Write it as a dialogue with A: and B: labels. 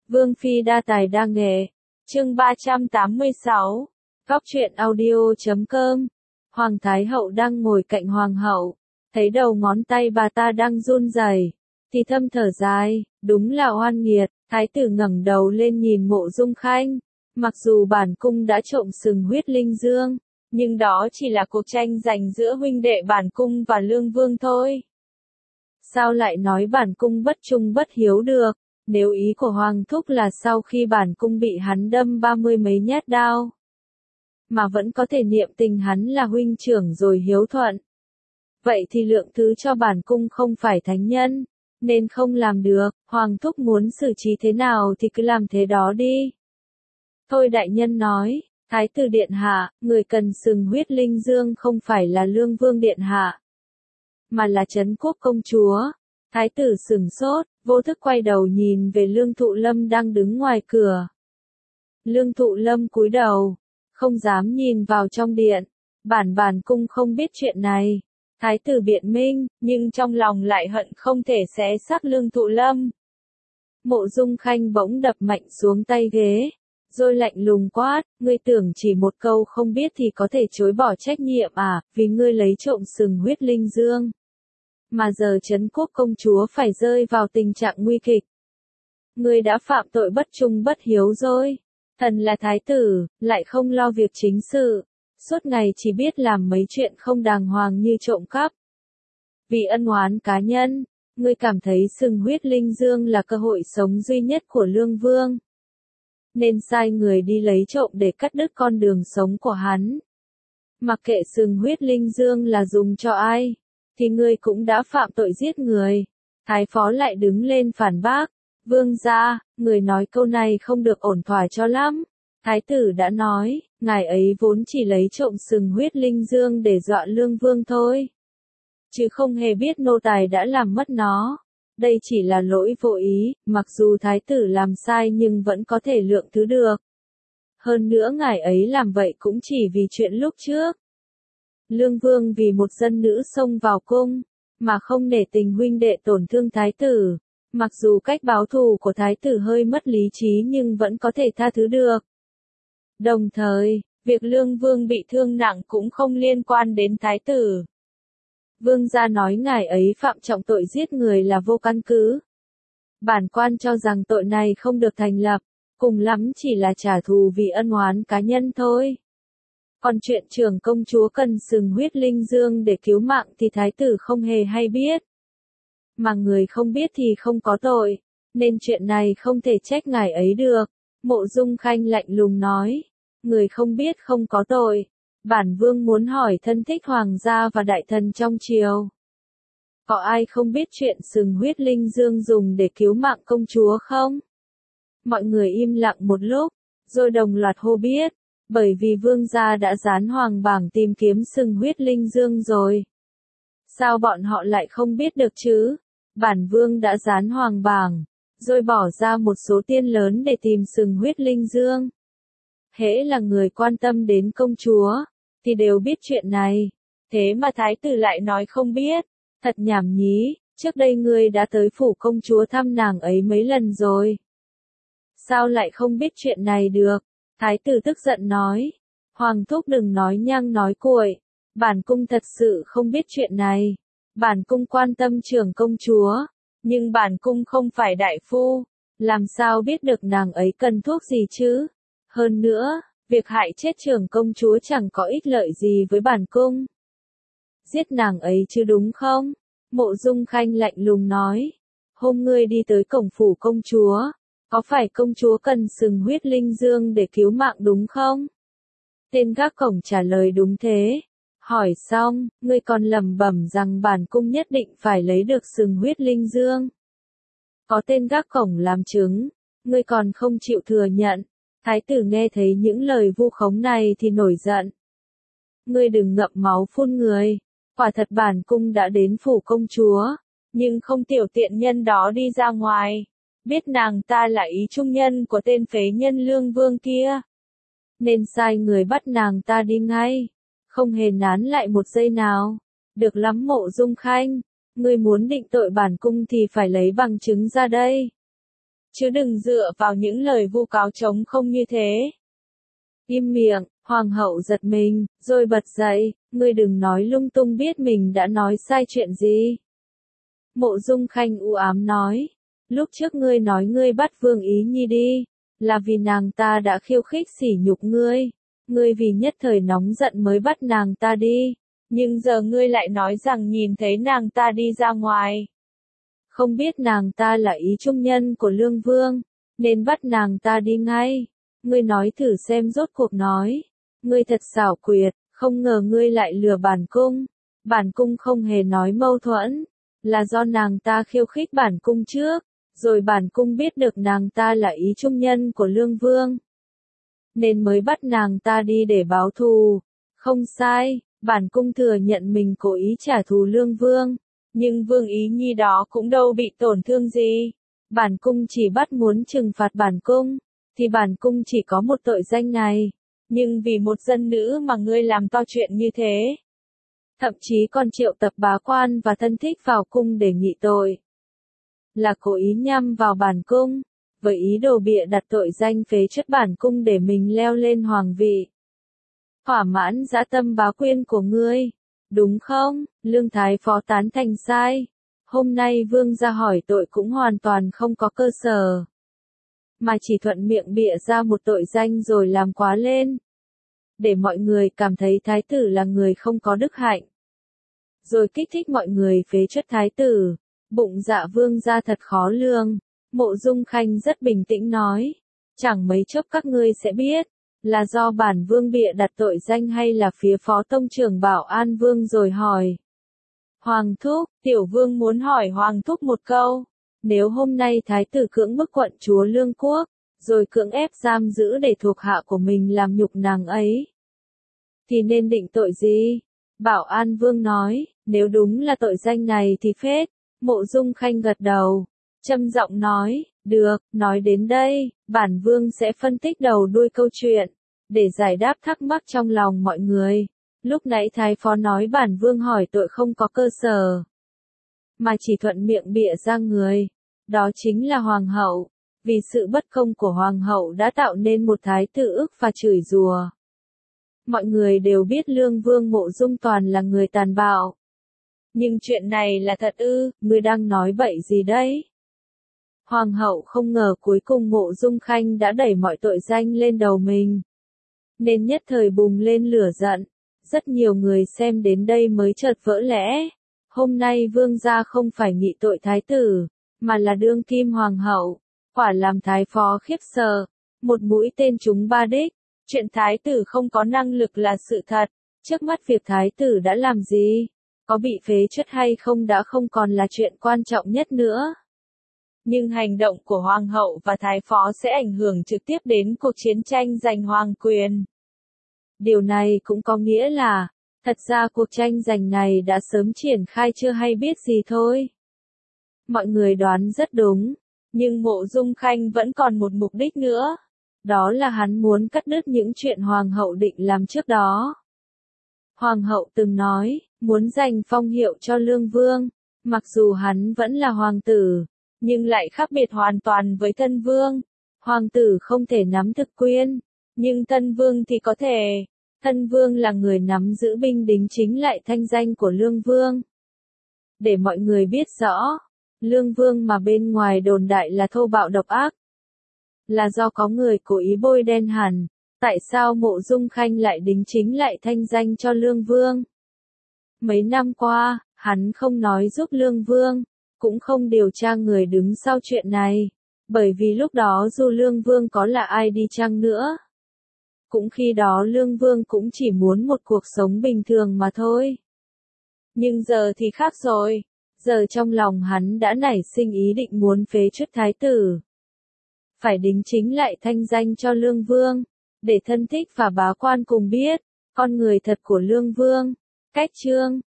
A: Vương phi đa tài đa nghệ. Chương 386. Góc truyện audio.com. Hoàng thái hậu đang ngồi cạnh hoàng hậu, thấy đầu ngón tay bà ta đang run rẩy, thì thầm thở dài, đúng là oan nghiệt. Thái tử ngẩng đầu lên nhìn Mộ Dung Khanh, mặc dù bản cung đã trộm sừng huyết linh dương, nhưng đó chỉ là cuộc tranh giành giữa huynh đệ bản cung và Lương Vương thôi. Sao lại nói bản cung bất trung bất hiếu được? Nếu ý của Hoàng thúc là sau khi bản cung bị hắn đâm 30 mấy nhát đao, mà vẫn có thể niệm tình hắn là huynh trưởng rồi hiếu thuận, vậy thì lượng thứ cho bản cung không phải thánh nhân, nên không làm được. Hoàng thúc muốn xử trí thế nào thì cứ làm thế đó đi. Thôi đại nhân nói, Thái tử điện hạ, người cần sừng huyết linh dương không phải là Lương Vương điện hạ, mà là Trấn Quốc công chúa. Thái tử sửng sốt, vô thức quay đầu nhìn về Lương Thụ Lâm đang đứng ngoài cửa. Lương Thụ Lâm cúi đầu, không dám nhìn vào trong điện. Bản cung không biết chuyện này. Thái tử biện minh, nhưng trong lòng lại hận không thể xé xác Lương Thụ Lâm. Mộ Dung Khanh bỗng đập mạnh xuống tay ghế, rồi lạnh lùng quát, ngươi tưởng chỉ một câu không biết thì có thể chối bỏ trách nhiệm à, vì ngươi lấy trộm sừng huyết linh dương, mà giờ Trấn Quốc công chúa phải rơi vào tình trạng nguy kịch. Ngươi đã phạm tội bất trung bất hiếu rồi. Thần là thái tử, lại không lo việc chính sự, suốt ngày chỉ biết làm mấy chuyện không đàng hoàng như trộm cắp. Vì ân oán cá nhân, ngươi cảm thấy sừng huyết linh dương là cơ hội sống duy nhất của Lương Vương, nên sai người đi lấy trộm để cắt đứt con đường sống của hắn. Mặc kệ sừng huyết linh dương là dùng cho ai, thì ngươi cũng đã phạm tội giết người. Thái phó lại đứng lên phản bác, vương gia, người nói câu này không được ổn thỏa cho lắm. Thái tử đã nói, ngài ấy vốn chỉ lấy trộm sừng huyết linh dương để dọa Lương Vương thôi, chứ không hề biết nô tài đã làm mất nó. Đây chỉ là lỗi vô ý, mặc dù thái tử làm sai nhưng vẫn có thể lượng thứ được. Hơn nữa ngài ấy làm vậy cũng chỉ vì chuyện lúc trước. Lương Vương vì một dân nữ xông vào cung, mà không nể tình huynh đệ tổn thương thái tử. Mặc dù cách báo thù của thái tử hơi mất lý trí nhưng vẫn có thể tha thứ được. Đồng thời, việc Lương Vương bị thương nặng cũng không liên quan đến thái tử. Vương gia nói ngài ấy phạm trọng tội giết người là vô căn cứ. Bản quan cho rằng tội này không được thành lập, cùng lắm chỉ là trả thù vì ân oán cá nhân thôi. Còn chuyện trưởng công chúa cần sừng huyết linh dương để cứu mạng thì thái tử không hề hay biết. Mà người không biết thì không có tội, nên chuyện này không thể trách ngài ấy được. Mộ Dung Khanh lạnh lùng nói, người không biết không có tội. Bản vương muốn hỏi thân thích hoàng gia và đại thần trong triều, có ai không biết chuyện sừng huyết linh dương dùng để cứu mạng công chúa không? Mọi người im lặng một lúc, rồi đồng loạt hô biết, bởi vì vương gia đã dán hoàng bảng tìm kiếm sừng huyết linh dương rồi. Sao bọn họ lại không biết được chứ? Bản vương đã dán hoàng bảng, rồi bỏ ra một số tiền lớn để tìm sừng huyết linh dương. Hễ là người quan tâm đến công chúa, thì đều biết chuyện này. Thế mà thái tử lại nói không biết. Thật nhảm nhí, trước đây ngươi đã tới phủ công chúa thăm nàng ấy mấy lần rồi. Sao lại không biết chuyện này được? Thái tử tức giận nói. Hoàng thúc đừng nói nhăng nói cuội. Bản cung thật sự không biết chuyện này. Bản cung quan tâm trưởng công chúa, nhưng bản cung không phải đại phu, làm sao biết được nàng ấy cần thuốc gì chứ? Hơn nữa, việc hại chết trưởng công chúa chẳng có ích lợi gì với bản cung. Giết nàng ấy chứ đúng không? Mộ Dung Khanh lạnh lùng nói. Hôm ngươi đi tới cổng phủ công chúa, có phải công chúa cần sừng huyết linh dương để cứu mạng đúng không? Tên gác cổng trả lời đúng thế. Hỏi xong, ngươi còn lẩm bẩm rằng bản cung nhất định phải lấy được sừng huyết linh dương. Có tên gác cổng làm chứng, ngươi còn không chịu thừa nhận. Thái tử nghe thấy những lời vu khống này thì nổi giận. Ngươi đừng ngậm máu phun người. Quả thật bản cung đã đến phủ công chúa, nhưng không tiểu tiện nhân đó đi ra ngoài. Biết nàng ta là ý trung nhân của tên phế nhân Lương Vương kia, nên sai người bắt nàng ta đi ngay, không hề nán lại một giây nào. Được lắm Mộ Dung Khanh, ngươi muốn định tội bản cung thì phải lấy bằng chứng ra đây. chứ đừng dựa vào những lời vu cáo trống không như thế. Im miệng, hoàng hậu giật mình, rồi bật dậy, ngươi đừng nói lung tung, biết mình đã nói sai chuyện gì. Mộ Dung Khanh u ám nói, lúc trước ngươi nói ngươi bắt Vương Ý Nhi đi, là vì nàng ta đã khiêu khích sỉ nhục ngươi. Ngươi vì nhất thời nóng giận mới bắt nàng ta đi, nhưng giờ ngươi lại nói rằng nhìn thấy nàng ta đi ra ngoài. Không biết nàng ta là ý trung nhân của Lương Vương, nên bắt nàng ta đi ngay. Ngươi nói thử xem rốt cuộc nói. Ngươi thật xảo quyệt, không ngờ ngươi lại lừa bản cung. Bản cung không hề nói mâu thuẫn, là do nàng ta khiêu khích bản cung trước, rồi bản cung biết được nàng ta là ý trung nhân của Lương Vương, nên mới bắt nàng ta đi để báo thù. Không sai, bản cung thừa nhận mình cố ý trả thù Lương Vương, nhưng Vương Ý Nhi đó cũng đâu bị tổn thương gì. Bản cung chỉ bắt muốn trừng phạt bản cung, thì bản cung chỉ có một tội danh này, nhưng vì một dân nữ mà ngươi làm to chuyện như thế. Thậm chí còn triệu tập bá quan và thân thích vào cung để nghị tội. Là cố ý nhắm vào bản cung, với ý đồ bịa đặt tội danh phế truất bản cung để mình leo lên hoàng vị. Thỏa mãn dã tâm bá quyên của ngươi, đúng không? Lương Thái Phó tán thành sai. Hôm nay vương gia hỏi tội cũng hoàn toàn không có cơ sở, mà chỉ thuận miệng bịa ra một tội danh rồi làm quá lên, để mọi người cảm thấy thái tử là người không có đức hạnh, rồi kích thích mọi người phế truất thái tử. Bụng dạ vương gia thật khó lường. Mộ Dung Khanh rất bình tĩnh nói, chẳng mấy chốc các ngươi sẽ biết, là do bản vương bịa đặt tội danh hay là phía phó tông trưởng Bảo An Vương rồi hỏi. Hoàng thúc, tiểu vương muốn hỏi hoàng thúc một câu, nếu hôm nay thái tử cưỡng bức quận chúa Lương Quốc, rồi cưỡng ép giam giữ để thuộc hạ của mình làm nhục nàng ấy, thì nên định tội gì? Bảo An Vương nói, nếu đúng là tội danh này thì phết. Mộ Dung Khanh gật đầu, trầm giọng nói, được, nói đến đây, bản vương sẽ phân tích đầu đuôi câu chuyện, để giải đáp thắc mắc trong lòng mọi người. Lúc nãy Thái Phó nói bản vương hỏi tội không có cơ sở, mà chỉ thuận miệng bịa ra người, đó chính là hoàng hậu. Vì sự bất công của hoàng hậu đã tạo nên một thái tử ức và chửi rủa. Mọi người đều biết Lương Vương Mộ Dung Toàn là người tàn bạo. Nhưng chuyện này là thật ư? Ngươi đang nói bậy gì đấy? Hoàng hậu không ngờ cuối cùng Mộ Dung Khanh đã đẩy mọi tội danh lên đầu mình, nên nhất thời bùng lên lửa giận. Rất nhiều người xem đến đây mới chợt vỡ lẽ. Hôm nay vương gia không phải nghị tội thái tử, mà là đương kim hoàng hậu. Quả làm Thái Phó khiếp sợ. Một mũi tên trúng ba đích. Chuyện thái tử không có năng lực là sự thật. Trước mắt việc thái tử đã làm gì, có bị phế truất hay không đã không còn là chuyện quan trọng nhất nữa. Nhưng hành động của hoàng hậu và thái phó sẽ ảnh hưởng trực tiếp đến cuộc chiến tranh giành hoàng quyền. Điều này cũng có nghĩa là, thật ra cuộc tranh giành này đã sớm triển khai chưa hay biết gì thôi. Mọi người đoán rất đúng, nhưng Mộ Dung Khanh vẫn còn một mục đích nữa. Đó là hắn muốn cắt đứt những chuyện hoàng hậu định làm trước đó. Hoàng hậu từng nói, muốn giành phong hiệu cho Lương Vương, mặc dù hắn vẫn là hoàng tử, nhưng lại khác biệt hoàn toàn với thân vương. Hoàng tử không thể nắm thực quyền, nhưng thân vương thì có thể. Thân vương là người nắm giữ binh đính chính lại thanh danh của Lương Vương. Để mọi người biết rõ, Lương Vương mà bên ngoài đồn đại là thô bạo độc ác, là do có người cố ý bôi đen hẳn. Tại sao Mộ Dung Khanh lại đính chính lại thanh danh cho Lương Vương? Mấy năm qua, hắn không nói giúp Lương Vương, cũng không điều tra người đứng sau chuyện này, bởi vì lúc đó dù Lương Vương có là ai đi chăng nữa, cũng khi đó Lương Vương cũng chỉ muốn một cuộc sống bình thường mà thôi. Nhưng giờ thì khác rồi, giờ trong lòng hắn đã nảy sinh ý định muốn phế truất thái tử. Phải đính chính lại thanh danh cho Lương Vương, để thân thích và bá quan cùng biết, con người thật của Lương Vương. Cách chương